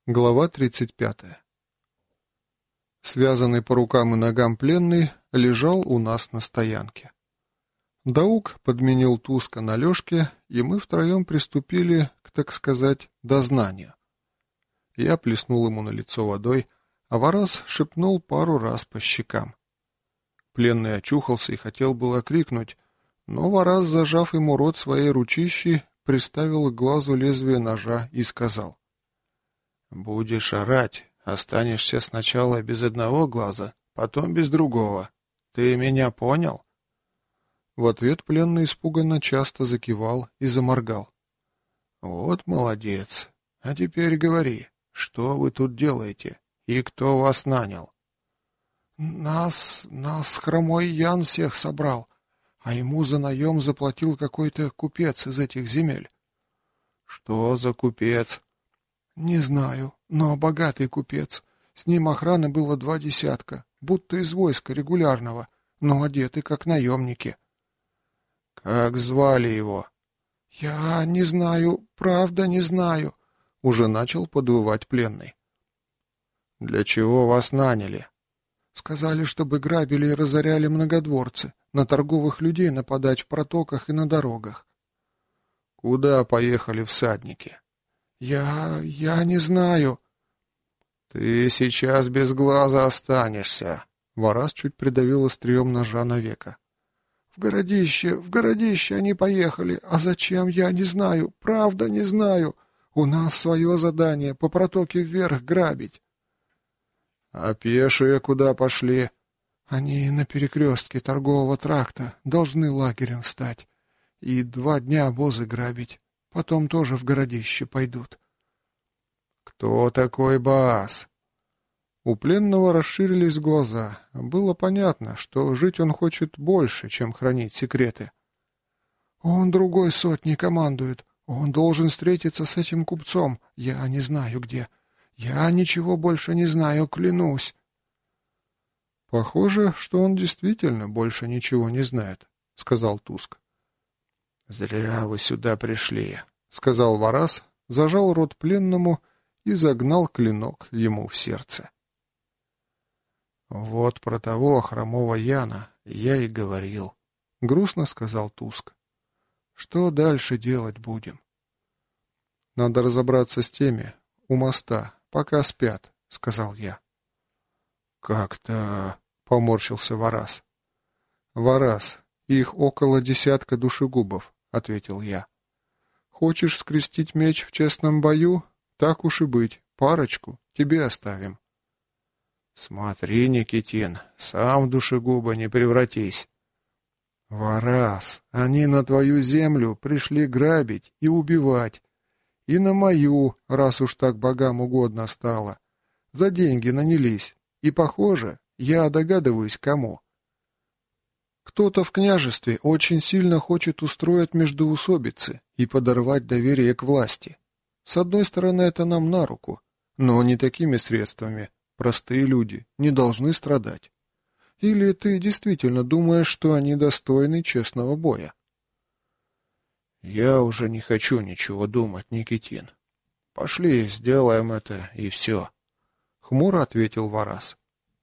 Глава 35. Связанный по рукам и ногам пленный лежал у нас на стоянке. Даук подменил Туска на Лёшке, и мы втроем приступили к, так сказать, дознанию. Я плеснул ему на лицо водой, а Вараз шепнул пару раз по щекам. Пленный очухался и хотел было крикнуть, но Вараз, зажав ему рот своей ручищей, приставил к глазу лезвие ножа и сказал: «Будешь орать, останешься сначала без одного глаза, потом без другого. Ты меня понял?» В ответ пленный испуганно часто закивал и заморгал. «Вот молодец. А теперь говори, что вы тут делаете и кто вас нанял?» «Нас хромой Ян всех собрал, а ему за наем заплатил какой-то купец из этих земель». «Что за купец?» «Не знаю, но богатый купец. С ним охраны было 2 десятка, будто из войска регулярного, но одеты как наемники». «Как звали его?» «Я не знаю, правда не знаю», — уже начал подвывать пленный. «Для чего вас наняли?» «Сказали, чтобы грабили и разоряли многодворцы, на торговых людей нападать в протоках и на дорогах». «Куда поехали всадники?» «Я не знаю». «Ты сейчас без глаза останешься», — Вараз чуть придавил острием ножа навека. В городище они поехали, а зачем, я не знаю, правда не знаю. У нас свое задание по протоке вверх грабить». «А пешие куда пошли?» «Они на перекрестке торгового тракта должны лагерем встать и 2 дня обозы грабить. Потом тоже в городище пойдут». «Кто такой Баас?» У пленного расширились глаза. Было понятно, что жить он хочет больше, чем хранить секреты. «Он другой сотней командует. Он должен встретиться с этим купцом. Я не знаю где. Я ничего больше не знаю, клянусь». «Похоже, что он действительно больше ничего не знает», — сказал Туск. «Зря вы сюда пришли», — сказал Вараз, зажал рот пленному и загнал клинок ему в сердце. «Вот про того хромого Яна я и говорил», — грустно сказал Туск. «Что дальше делать будем?» «Надо разобраться с теми у моста, пока спят», — сказал я. «Как-то...» — поморщился Вараз. «Вараз, их около 10 душегубов», — ответил я. «Хочешь скрестить меч в честном бою? Так уж и быть, парочку тебе оставим». «Смотри, Никитин, сам в душегуба не превратись». «Вараз, они на твою землю пришли грабить и убивать. И на мою, раз уж так богам угодно стало. За деньги нанялись. И, похоже, я догадываюсь, кому. Кто-то в княжестве очень сильно хочет устроить междоусобицы и подорвать доверие к власти. С одной стороны, это нам на руку, но не такими средствами. Простые люди не должны страдать. Или ты действительно думаешь, что они достойны честного боя?» «Я уже не хочу ничего думать, Никитин. Пошли, сделаем это, и все», — хмуро ответил Вараз.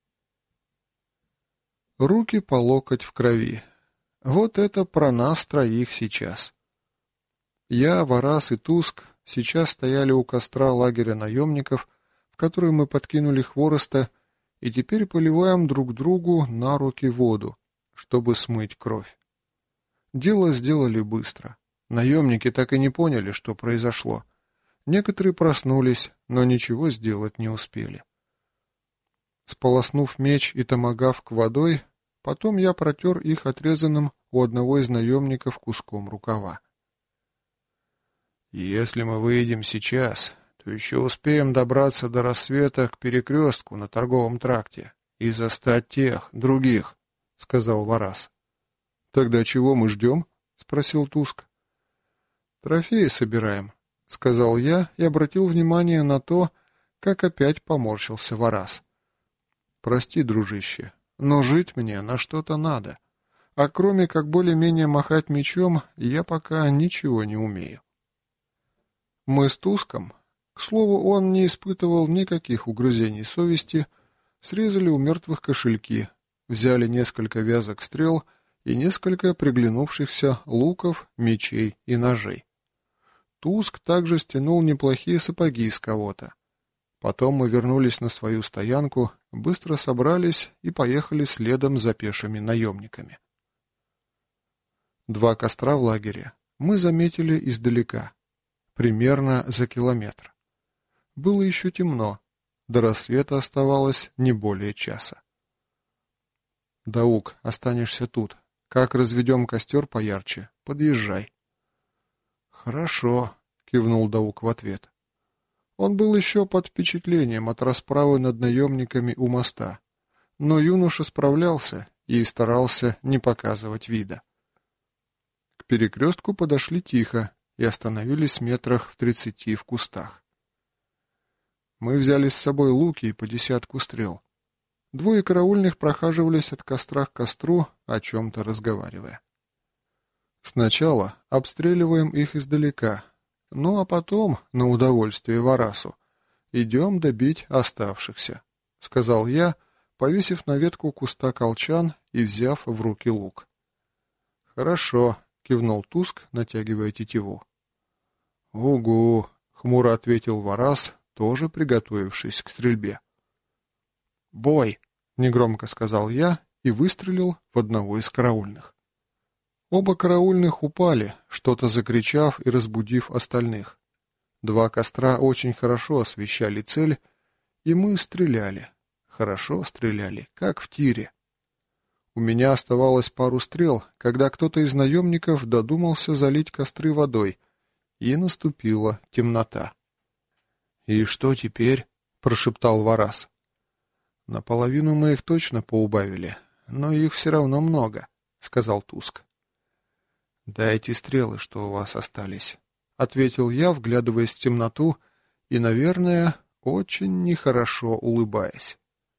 Руки по локоть в крови. Вот это про нас троих сейчас. Я, Вараз и Туск сейчас стояли у костра лагеря наемников, в который мы подкинули хвороста, и теперь поливаем друг другу на руки воду, чтобы смыть кровь. Дело сделали быстро. Наемники так и не поняли, что произошло. Некоторые проснулись, но ничего сделать не успели. Сполоснув меч и томагавк водой, потом я протер их отрезанным у одного из наемников куском рукава. «Если мы выйдем сейчас, то еще успеем добраться до рассвета к перекрестку на торговом тракте и застать тех, других», — сказал Вараз. «Тогда чего мы ждем?» — спросил Туск. «Трофеи собираем», — сказал я и обратил внимание на то, как опять поморщился Вараз. «Прости, дружище, но жить мне на что-то надо, а кроме как более-менее махать мечом, я пока ничего не умею». Мы с Туском, К слову, он не испытывал никаких угрызений совести, срезали у мертвых кошельки, взяли несколько вязок стрел и несколько приглянувшихся луков, мечей и ножей. Туск также стянул неплохие сапоги с кого-то. Потом мы вернулись на свою стоянку, быстро собрались и поехали следом за пешими наемниками. 2 костра в лагере мы заметили издалека, примерно за километр. Было еще темно, до рассвета оставалось не более часа. «Даук, останешься тут. Как разведем костер поярче, подъезжай». «Хорошо», — кивнул Даук в ответ. Он был еще под впечатлением от расправы над наемниками у моста, но юноша справлялся и старался не показывать вида. К перекрестку подошли тихо и остановились метрах в 30 в кустах. Мы взяли с собой луки и по 10 стрел. 2 караульных прохаживались от костра к костру, о чем-то разговаривая. Сначала обстреливаем их издалека, ну а потом, на удовольствие Варасу, идем добить оставшихся, — сказал я, повесив на ветку куста колчан и взяв в руки лук. — Хорошо, — кивнул Туск, натягивая тетиву. — Угу, — хмуро ответил Варас, тоже приготовившись к стрельбе. — Бой! — негромко сказал я и выстрелил в одного из караульных. Оба караульных упали, что-то закричав и разбудив остальных. 2 костра очень хорошо освещали цель, и мы стреляли. Хорошо стреляли, как в тире. У меня оставалось пару стрел, когда кто-то из наемников додумался залить костры водой, и наступила темнота. — И что теперь? — прошептал Варас. — Наполовину мы их точно поубавили, но их все равно много, — сказал Туск. — Дайте стрелы, что у вас остались, — ответил я, вглядываясь в темноту и, наверное, очень нехорошо улыбаясь.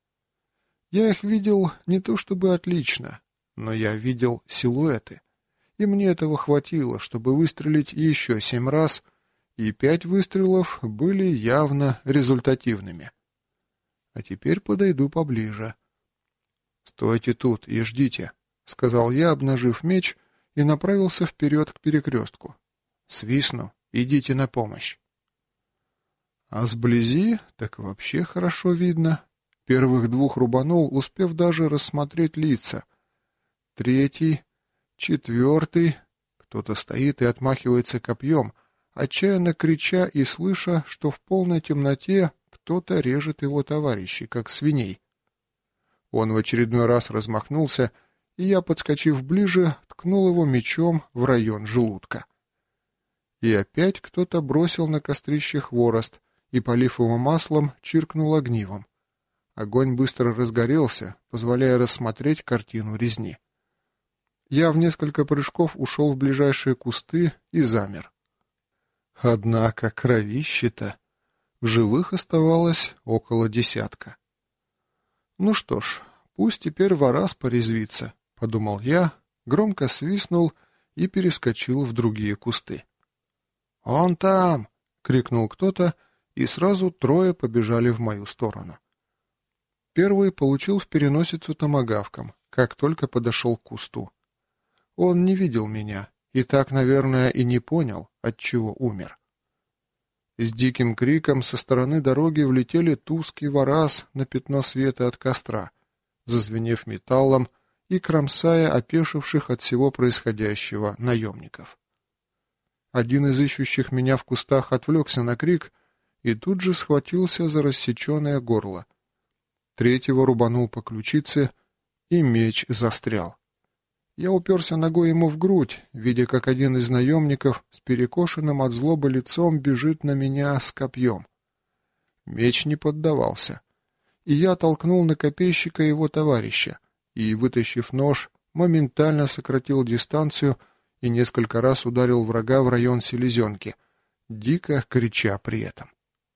Я их видел не то чтобы отлично, но я видел силуэты, и мне этого хватило, чтобы выстрелить еще 7 раз, и 5 выстрелов были явно результативными. А теперь подойду поближе. — Стойте тут и ждите, — сказал я, обнажив меч, и направился вперед к перекрестку. Свистну, идите на помощь. А сблизи так вообще хорошо видно. Первых 2 рубанул, успев даже рассмотреть лица. 3, 4, кто-то стоит и отмахивается копьем, отчаянно крича и слыша, что в полной темноте кто-то режет его товарищей, как свиней. Он в очередной раз размахнулся, и я, подскочив ближе, ткнул его мечом в район желудка. И опять кто-то бросил на кострище хворост и, полив его маслом, чиркнул огнивом. Огонь быстро разгорелся, позволяя рассмотреть картину резни. Я в несколько прыжков ушел в ближайшие кусты и замер. Однако кровище-то! В живых оставалось около 10. Ну что ж, пусть теперь Варас порезвится, — подумал я, громко свистнул и перескочил в другие кусты. «Он там!» — крикнул кто-то, и сразу 3 побежали в мою сторону. Первый получил в переносицу томагавком, как только подошел к кусту. Он не видел меня и так, наверное, и не понял, отчего умер. С диким криком со стороны дороги влетели Туск и Варас на пятно света от костра, зазвенев металлом и кромсая опешивших от всего происходящего наемников. Один из ищущих меня в кустах отвлекся на крик и тут же схватился за рассеченное горло. 3-го рубанул по ключице, и меч застрял. Я уперся ногой ему в грудь, видя, как один из наемников с перекошенным от злобы лицом бежит на меня с копьем. Меч не поддавался, и я толкнул на копейщика его товарища, и, вытащив нож, моментально сократил дистанцию и несколько раз ударил врага в район селезенки, дико крича при этом.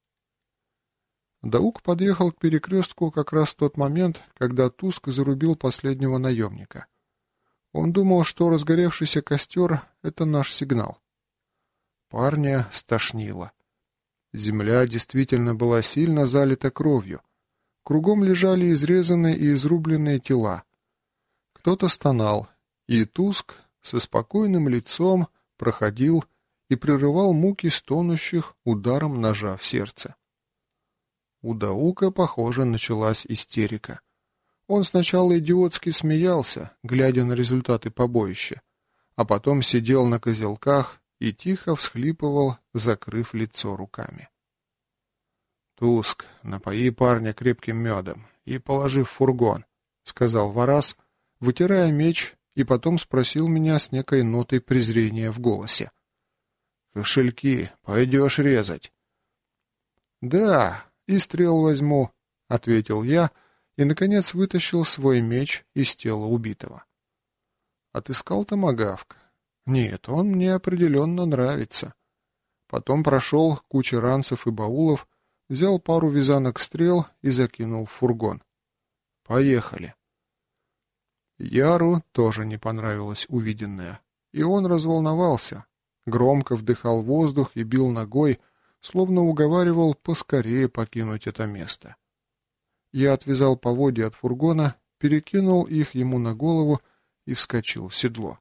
Даук подъехал к перекрестку как раз в тот момент, когда Туск зарубил последнего наемника. Он думал, что разгоревшийся костер — это наш сигнал. Парня стошнило. Земля действительно была сильно залита кровью. Кругом лежали изрезанные и изрубленные тела. Кто-то стонал, и Туск со спокойным лицом проходил и прерывал муки стонущих ударом ножа в сердце. У Даука, похоже, началась истерика. Он сначала идиотски смеялся, глядя на результаты побоища, а потом сидел на козелках и тихо всхлипывал, закрыв лицо руками. «Туск, напои парня крепким медом и положи в фургон», — сказал Варас, вытирая меч, и потом спросил меня с некой нотой презрения в голосе. «Кошельки пойдешь резать?» «Да, и стрел возьму», — ответил я, и, наконец, вытащил свой меч из тела убитого. Отыскал томагавк. Нет, он мне определенно нравится. Потом прошел кучу ранцев и баулов, взял пару вязанок стрел и закинул в фургон. Поехали. Яру тоже не понравилось увиденное, и он разволновался, громко вдыхал воздух и бил ногой, словно уговаривал поскорее покинуть это место. Я отвязал поводья от фургона, перекинул их ему на голову и вскочил в седло.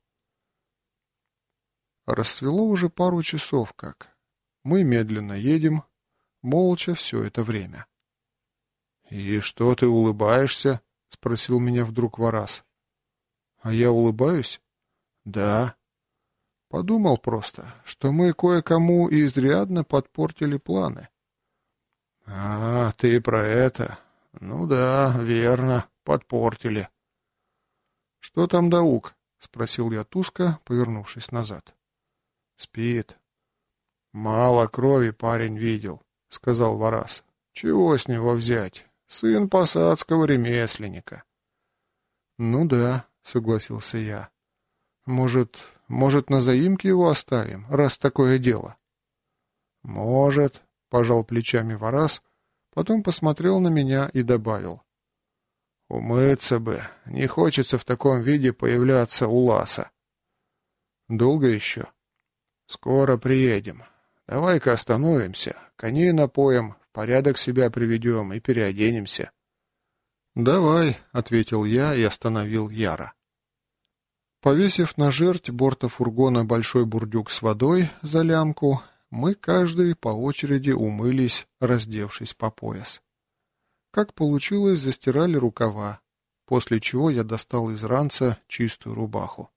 Рассвело уже пару часов как. Мы медленно едем, молча все это время. — И что ты улыбаешься? — спросил меня вдруг Варас. — А я улыбаюсь? — Да. Подумал просто, что мы кое-кому изрядно подпортили планы. — А, ты про это? Ну да, верно, подпортили. — Что там Даук? — спросил я Туска, повернувшись назад. — Спит. — Мало крови парень видел, — сказал Варас. — Чего с него взять? Сын посадского ремесленника. — Ну да, — согласился я. — Может, на заимке его оставим, раз такое дело? — Может, — пожал плечами Варас, потом посмотрел на меня и добавил. — Умыться бы, не хочется в таком виде появляться у Ласа. — Долго еще? — Скоро приедем. Давай-ка остановимся, коней напоим, в порядок себя приведем и переоденемся. — Давай, — ответил я и остановил Яра. Повесив на жерть борта фургона большой бурдюк с водой за лямку, мы каждый по очереди умылись, раздевшись по пояс. Как получилось, застирали рукава, после чего я достал из ранца чистую рубаху.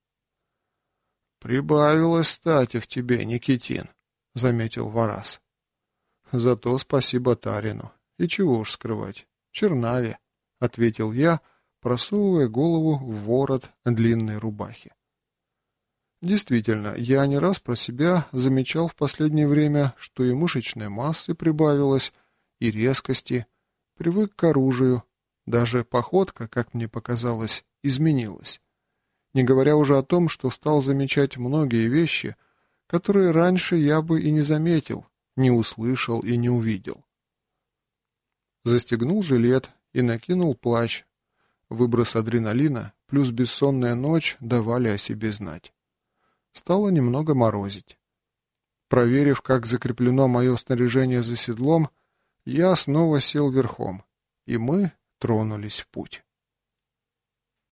— Прибавилось стати в тебе, Никитин, — заметил Варас. — Зато спасибо Тарину. И чего уж скрывать, чернаве, — ответил я, просовывая голову в ворот длинной рубахи. Действительно, я не раз про себя замечал в последнее время, что и мышечной массы прибавилось, и резкости, привык к оружию, даже походка, как мне показалось, изменилась. Не говоря уже о том, что стал замечать многие вещи, которые раньше я бы и не заметил, не услышал и не увидел. Застегнул жилет и накинул плащ. Выброс адреналина плюс бессонная ночь давали о себе знать. Стало немного морозить. Проверив, как закреплено мое снаряжение за седлом, я снова сел верхом, и мы тронулись в путь.